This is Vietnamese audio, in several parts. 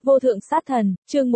Vô thượng sát thần, chương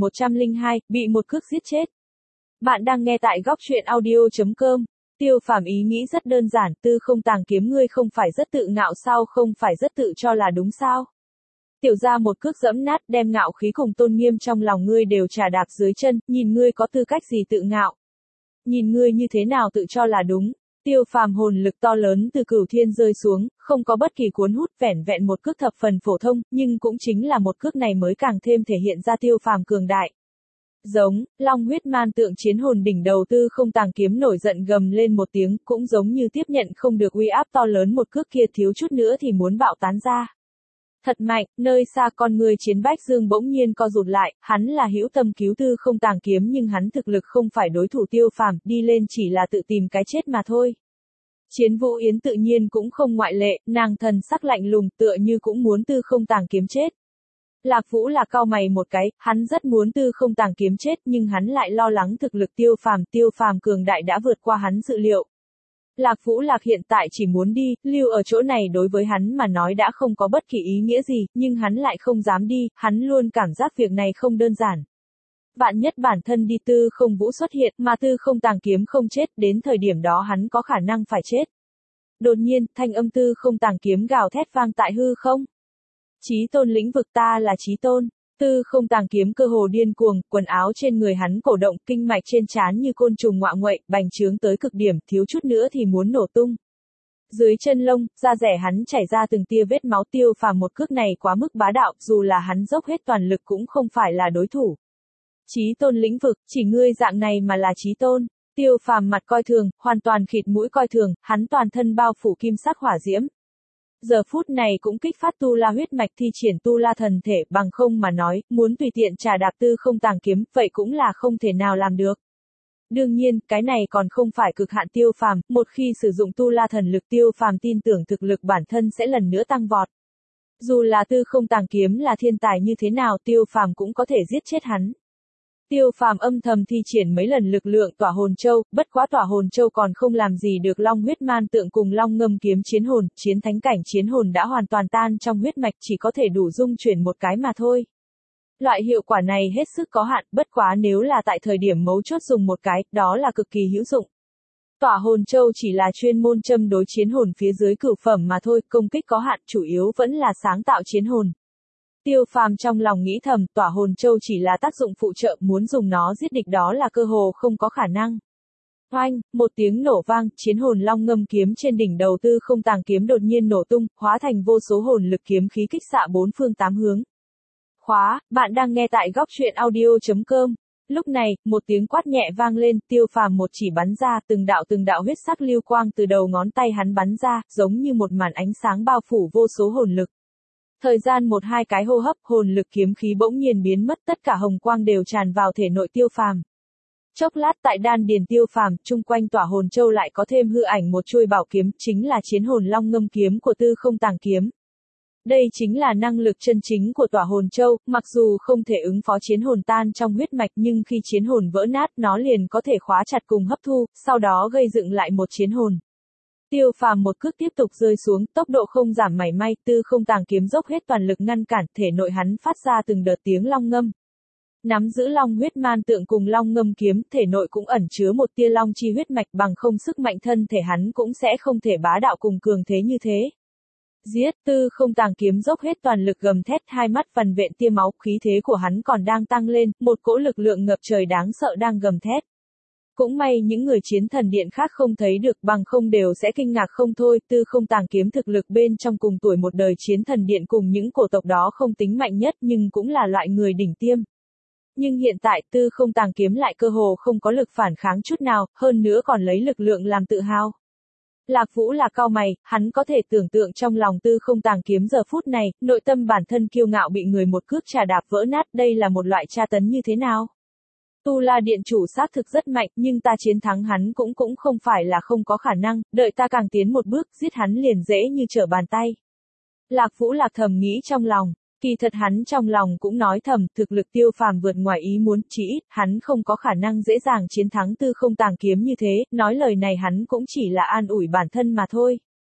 1102, bị một cước giết chết. Bạn đang nghe tại góc truyện audio.com. Tiêu Phàm ý nghĩ rất đơn giản, Tư Không Tàng Kiếm ngươi không phải rất tự ngạo sao, không phải rất tự cho là đúng sao? Tiểu ra một cước dẫm nát, đem ngạo khí cùng tôn nghiêm trong lòng ngươi đều trà đạp dưới chân, nhìn ngươi có tư cách gì tự ngạo? Nhìn ngươi như thế nào tự cho là đúng? Tiêu Phàm hồn lực to lớn từ cửu thiên rơi xuống, không có bất kỳ cuốn hút, vẻn vẹn một cước thập phần phổ thông, nhưng cũng chính là một cước này mới càng thêm thể hiện ra Tiêu Phàm cường đại. Giống, long huyết man tượng chiến hồn đỉnh đầu Tư Không Tàng Kiếm nổi giận gầm lên một tiếng, cũng giống như tiếp nhận không được uy áp to lớn một cước kia thiếu chút nữa thì muốn bạo tán ra. Thật mạnh, nơi xa con người Chiến Bách Dương bỗng nhiên co rụt lại, hắn là hữu tâm cứu Tư Không Tàng Kiếm nhưng hắn thực lực không phải đối thủ Tiêu Phàm, đi lên chỉ là tự tìm cái chết mà thôi. Chiến Vũ Yến tự nhiên cũng không ngoại lệ, nàng thần sắc lạnh lùng tựa như cũng muốn Tư Không Tàng Kiếm chết. Lạc Vũ là cau mày một cái, hắn rất muốn Tư Không Tàng Kiếm chết nhưng hắn lại lo lắng thực lực Tiêu Phàm cường đại đã vượt qua hắn dự liệu. Lạc Vũ Lạc hiện tại chỉ muốn đi, lưu ở chỗ này đối với hắn mà nói đã không có bất kỳ ý nghĩa gì, nhưng hắn lại không dám đi, hắn luôn cảm giác việc này không đơn giản. Vạn nhất bản thân đi Tư Không Vũ xuất hiện, mà Tư Không Tàng Kiếm không chết, đến thời điểm đó hắn có khả năng phải chết. Đột nhiên, thanh âm Tư Không Tàng Kiếm gào thét vang tại hư không. Chí tôn lĩnh vực ta là chí tôn. Tư Không Tàng Kiếm cơ hồ điên cuồng, quần áo trên người hắn cổ động, kinh mạch trên trán như côn trùng ngoạ nguậy, bành trướng tới cực điểm, thiếu chút nữa thì muốn nổ tung. Dưới chân lông, da rẻ hắn chảy ra từng tia vết máu. Tiêu Phàm một cước này quá mức bá đạo, dù là hắn dốc hết toàn lực cũng không phải là đối thủ. Chí tôn lĩnh vực, chỉ ngươi dạng này mà là chí tôn. Tiêu Phàm mặt coi thường, hoàn toàn khịt mũi coi thường, hắn toàn thân bao phủ kim sắc hỏa diễm. Giờ phút này cũng kích phát tu la huyết mạch thi triển tu la thần thể, bằng không mà nói, muốn tùy tiện trà đạp Tư Không Tàng Kiếm, vậy cũng là không thể nào làm được. Đương nhiên, cái này còn không phải cực hạn Tiêu Phàm, một khi sử dụng tu la thần lực Tiêu Phàm tin tưởng thực lực bản thân sẽ lần nữa tăng vọt. Dù là Tư Không Tàng Kiếm là thiên tài như thế nào, Tiêu Phàm cũng có thể giết chết hắn. Tiêu Phàm âm thầm thi triển mấy lần lực lượng Tỏa Hồn Châu, bất quá Tỏa Hồn Châu còn không làm gì được Long huyết man tượng cùng Long ngâm kiếm chiến thánh cảnh chiến hồn đã hoàn toàn tan trong huyết mạch, chỉ có thể đủ dung chuyển một cái mà thôi. Loại hiệu quả này hết sức có hạn, bất quá nếu là tại thời điểm mấu chốt dùng một cái, đó là cực kỳ hữu dụng. Tỏa Hồn Châu chỉ là chuyên môn châm đối chiến hồn phía dưới cửu phẩm mà thôi, công kích có hạn, chủ yếu vẫn là sáng tạo chiến hồn. Tiêu Phàm trong lòng nghĩ thầm, Tỏa Hồn Châu chỉ là tác dụng phụ trợ, muốn dùng nó giết địch đó là cơ hồ không có khả năng. Oanh, một tiếng nổ vang, chiến hồn Long ngâm kiếm trên đỉnh đầu Tư Không Tàng Kiếm đột nhiên nổ tung, hóa thành vô số hồn lực kiếm khí kích xạ bốn phương tám hướng. Bạn đang nghe tại góc truyện audio.com. Lúc này, một tiếng quát nhẹ vang lên, Tiêu Phàm một chỉ bắn ra, từng đạo huyết sắc lưu quang từ đầu ngón tay hắn bắn ra, giống như một màn ánh sáng bao phủ vô số hồn lực. Thời gian một hai cái hô hấp, hồn lực kiếm khí bỗng nhiên biến mất, tất cả hồng quang đều tràn vào thể nội Tiêu Phàm. Chốc lát tại đan điền Tiêu Phàm, chung quanh Tỏa Hồn Châu lại có thêm hư ảnh một chuôi bảo kiếm, chính là chiến hồn Long ngâm kiếm của Tư Không Tàng Kiếm. Đây chính là năng lực chân chính của Tỏa Hồn Châu, mặc dù không thể ứng phó chiến hồn tan trong huyết mạch nhưng khi chiến hồn vỡ nát nó liền có thể khóa chặt cùng hấp thu, sau đó gây dựng lại một chiến hồn. Tiêu Phàm một cước tiếp tục rơi xuống, tốc độ không giảm mảy may, Tư Không Tàng Kiếm dốc hết toàn lực ngăn cản, thể nội hắn phát ra từng đợt tiếng long ngâm. Nắm giữ Long huyết man tượng cùng Long ngâm kiếm, thể nội cũng ẩn chứa một tia long chi huyết mạch, bằng không sức mạnh thân thể hắn cũng sẽ không thể bá đạo cùng cường thế như thế. Giết, Tư Không Tàng Kiếm dốc hết toàn lực gầm thét, hai mắt vằn vện tia máu, khí thế của hắn còn đang tăng lên, một cỗ lực lượng ngập trời đáng sợ đang gầm thét. Cũng may những người chiến thần điện khác không thấy được, bằng không đều sẽ kinh ngạc không thôi. Tư Không Tàng Kiếm thực lực bên trong cùng tuổi một đời chiến thần điện cùng những cổ tộc đó không tính mạnh nhất nhưng cũng là loại người đỉnh tiêm. Nhưng hiện tại Tư Không Tàng Kiếm lại cơ hồ không có lực phản kháng chút nào, hơn nữa còn lấy lực lượng làm tự hào. Lạc Vũ là cau mày, hắn có thể tưởng tượng trong lòng Tư Không Tàng Kiếm giờ phút này, nội tâm bản thân kiêu ngạo bị người một cước trà đạp vỡ nát, đây là một loại tra tấn như thế nào? Tu La Điện chủ xác thực rất mạnh, nhưng ta chiến thắng hắn cũng không phải là không có khả năng, đợi ta càng tiến một bước, giết hắn liền dễ như trở bàn tay. Lạc Vũ Lạc thầm nghĩ trong lòng, kỳ thật hắn trong lòng cũng nói thầm, thực lực Tiêu Phàm vượt ngoài ý muốn, chỉ ít, hắn không có khả năng dễ dàng chiến thắng Tư Không Tàng Kiếm như thế, nói lời này hắn cũng chỉ là an ủi bản thân mà thôi.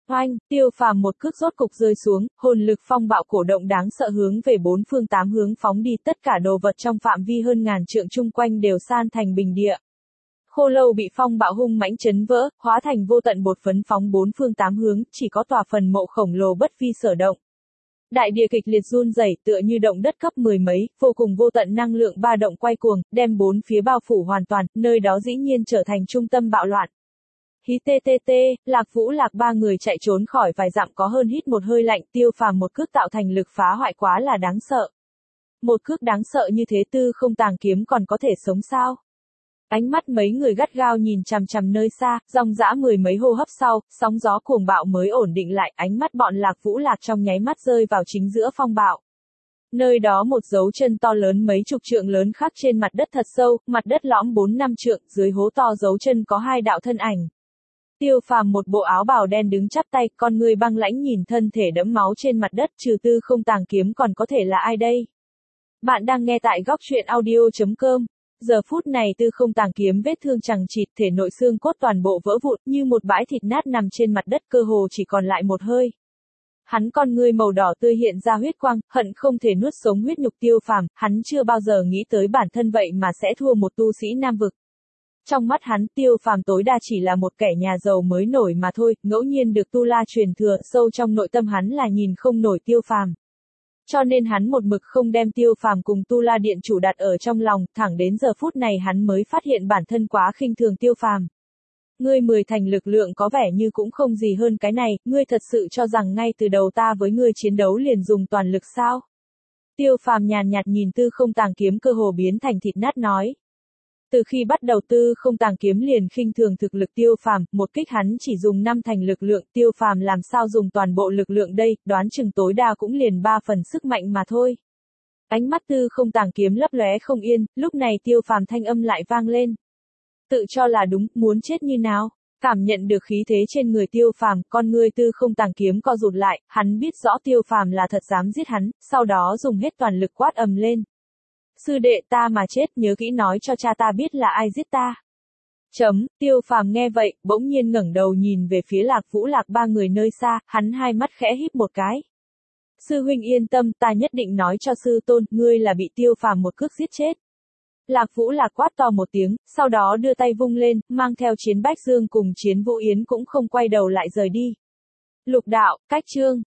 Oanh, Tiêu Phàm một cước rốt cục rơi xuống, hồn lực phong bạo cổ động đáng sợ hướng về bốn phương tám hướng phóng đi, tất cả đồ vật trong phạm vi hơn ngàn trượng chung quanh đều san thành bình địa. Khô lâu bị phong bạo hung mãnh chấn vỡ, hóa thành vô tận bột phấn phóng bốn phương tám hướng, chỉ có tòa phần mộ khổng lồ bất vi sở động. Đại địa kịch liệt run rẩy, tựa như động đất cấp mười mấy, vô cùng vô tận năng lượng ba động quay cuồng, đem bốn phía bao phủ hoàn toàn, nơi đó dĩ nhiên trở thành trung tâm bạo loạn. Hí TTT, Lạc Vũ Lạc ba người chạy trốn khỏi vài dặm có hơn hít một hơi lạnh, Tiêu Phàm một cước tạo thành lực phá hoại quá là đáng sợ. Một cước đáng sợ như thế Tư Không Tàng Kiếm còn có thể sống sao? Ánh mắt mấy người gắt gao nhìn chằm chằm nơi xa, dòng dã mười mấy hô hấp sau, sóng gió cuồng bạo mới ổn định lại, ánh mắt bọn Lạc Vũ Lạc trong nháy mắt rơi vào chính giữa phong bạo. Nơi đó một dấu chân to lớn mấy chục trượng lớn khắc trên mặt đất thật sâu, mặt đất lõm 4-5 trượng, dưới hố to dấu chân có hai đạo thân ảnh. Tiêu Phàm một bộ áo bào đen đứng chắp tay, con người băng lãnh nhìn thân thể đẫm máu trên mặt đất, trừ Tư Không Tàng Kiếm còn có thể là ai đây? Bạn đang nghe tại góc truyện audio.com. Giờ phút này Tư Không Tàng Kiếm vết thương chằng chịt, thể nội xương cốt toàn bộ vỡ vụn, như một bãi thịt nát nằm trên mặt đất, cơ hồ chỉ còn lại một hơi. Hắn con ngươi màu đỏ tươi hiện ra huyết quang, hận không thể nuốt sống huyết nhục Tiêu Phàm, hắn chưa bao giờ nghĩ tới bản thân vậy mà sẽ thua một tu sĩ nam vực. Trong mắt hắn, Tiêu Phàm tối đa chỉ là một kẻ nhà giàu mới nổi mà thôi, ngẫu nhiên được Tu La truyền thừa, sâu trong nội tâm hắn là nhìn không nổi Tiêu Phàm. Cho nên hắn một mực không đem Tiêu Phàm cùng Tu La Điện chủ đặt ở trong lòng, thẳng đến giờ phút này hắn mới phát hiện bản thân quá khinh thường Tiêu Phàm. Ngươi 10 thành lực lượng có vẻ như cũng không gì hơn cái này, ngươi thật sự cho rằng ngay từ đầu ta với ngươi chiến đấu liền dùng toàn lực sao? Tiêu Phàm nhàn nhạt nhìn Tư Không Tàng Kiếm cơ hồ biến thành thịt nát nói. Từ khi bắt đầu Tư Không Tàng Kiếm liền khinh thường thực lực Tiêu Phàm, một kích hắn chỉ dùng 5 thành lực lượng, Tiêu Phàm làm sao dùng toàn bộ lực lượng đây, đoán chừng tối đa cũng liền 3 phần sức mạnh mà thôi. Ánh mắt Tư Không Tàng Kiếm lấp lóe không yên, lúc này Tiêu Phàm thanh âm lại vang lên. Tự cho là đúng, muốn chết như nào? Cảm nhận được khí thế trên người Tiêu Phàm, con người Tư Không Tàng Kiếm co rụt lại, hắn biết rõ Tiêu Phàm là thật dám giết hắn, sau đó dùng hết toàn lực quát ầm lên. Sư đệ ta mà chết, nhớ kỹ nói cho cha ta biết là ai giết ta. Tiêu Phàm nghe vậy, bỗng nhiên ngẩng đầu nhìn về phía Lạc Vũ Lạc ba người nơi xa, hắn hai mắt khẽ híp một cái. Sư huynh yên tâm, ta nhất định nói cho sư tôn, ngươi là bị Tiêu Phàm một cước giết chết. Lạc Vũ Lạc quát to một tiếng, sau đó đưa tay vung lên, mang theo Chiến Bách Dương cùng Chiến Vũ Yến cũng không quay đầu lại rời đi. Lục đạo, cách chương.